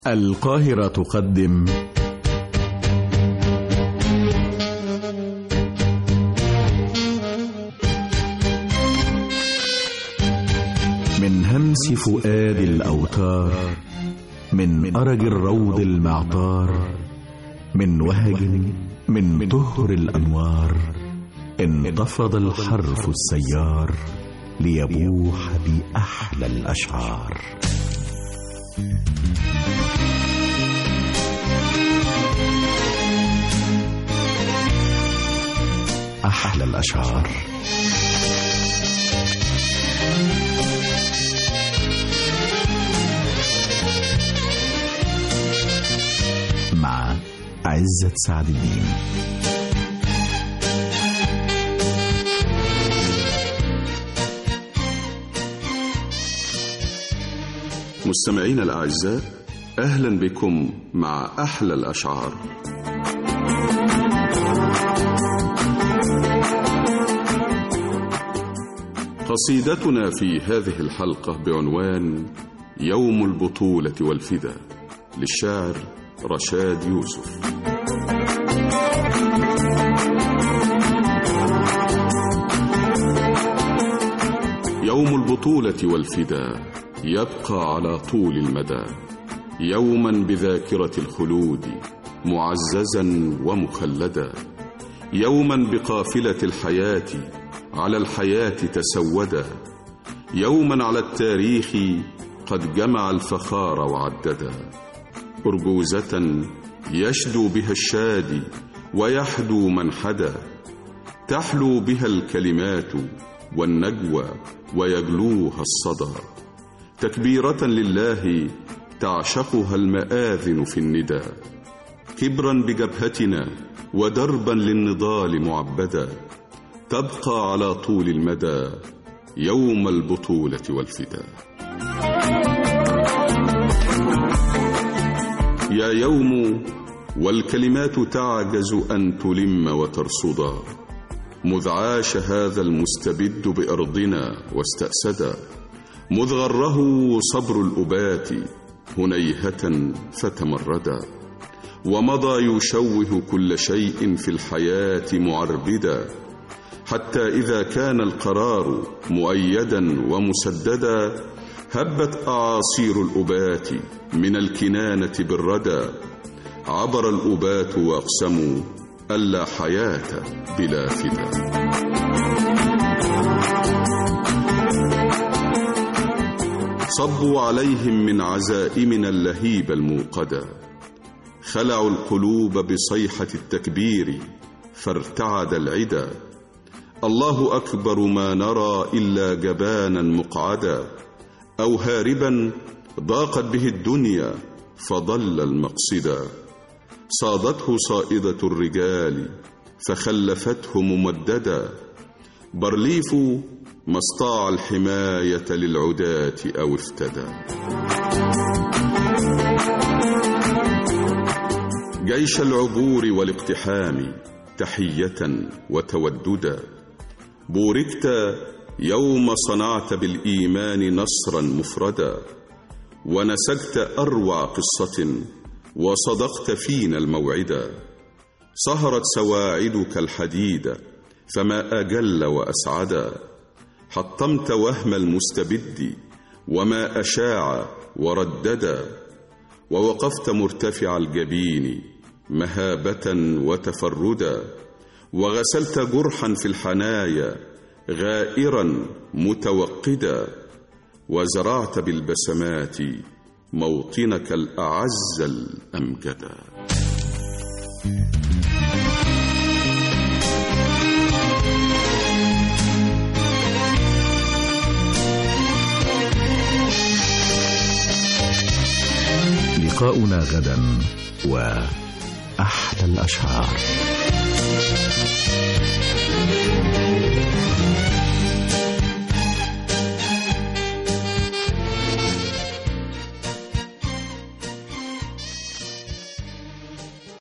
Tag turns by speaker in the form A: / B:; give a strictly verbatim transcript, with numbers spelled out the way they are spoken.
A: القاهرة تقدم من همس فؤاد الأوتار، من أرج الروض المعطار، من وهج من طهر الأنوار، انتفض الحرف السيار ليبوح بأحلى الأشعار. أحلى الأشعار. مع عزت سعد الدين.
B: مستمعينا الأعزاء، أهلا بكم مع أحلى الأشعار. قصيدتنا في هذه الحلقة بعنوان يوم البطولة والفدا للشاعر رشاد يوسف. يوم البطولة والفدا يبقى على طول المدى، يوما بذاكرة الخلود معززا ومخلدا، يوما بقافلة الحياة على الحياة تسودا، يوما على التاريخ قد جمع الفخار وعددا، أرجوزة يشدو بها الشادي ويحدو من حدا، تحلو بها الكلمات والنجوى ويجلوها الصدى، تكبيرة لله تعشقها المآذن في الندى، كبرا بجبهتنا ودربا للنضال معبدا، تبقى على طول المدى يوم البطولة والفدا. يا يوم والكلمات تعجز أن تلم وترصدا، مذ عاش هذا المستبد بأرضنا واستأسدا، مذ غره صبر الأبات هنيهة فتمردا، ومضى يشوه كل شيء في الحياة معربدا، حتى إذا كان القرار مؤيدا ومسددا، هبت أعاصير الأبات من الكنانة بالردى، عبر الأبات وأقسموا ألا حياة بلا فدا. صبوا عليهم من عزائمنا اللهيب الموقدا، خلعوا القلوب بصيحة التكبير فارتعد العدا، الله أكبر ما نرى إلا جبانا مقعدا، أو هاربا ضاقت به الدنيا فضل المقصدا، صادته صائدة الرجال فخلفته ممددا، برليف ما استطاع الحماية للعداة أو افتدى. جيش العبور والاقتحام تحية وتوددا، بوركت يوم صنعت بالإيمان نصرا مفردا، ونسجت أروع قصة وصدقت فينا الموعدا، سهرت سواعدك الحديد فما أجل وأسعدا، حطمت وهم المستبد وما أشاع ورددا، ووقفت مرتفع الجبين مهابة وتفردا، وغسلت جرحا في الحنايا غائرا متوقدا، وزرعت بالبسمات موطنك الأعز الأمجدا.
A: لقاؤنا غدا وأحلى الأشعار.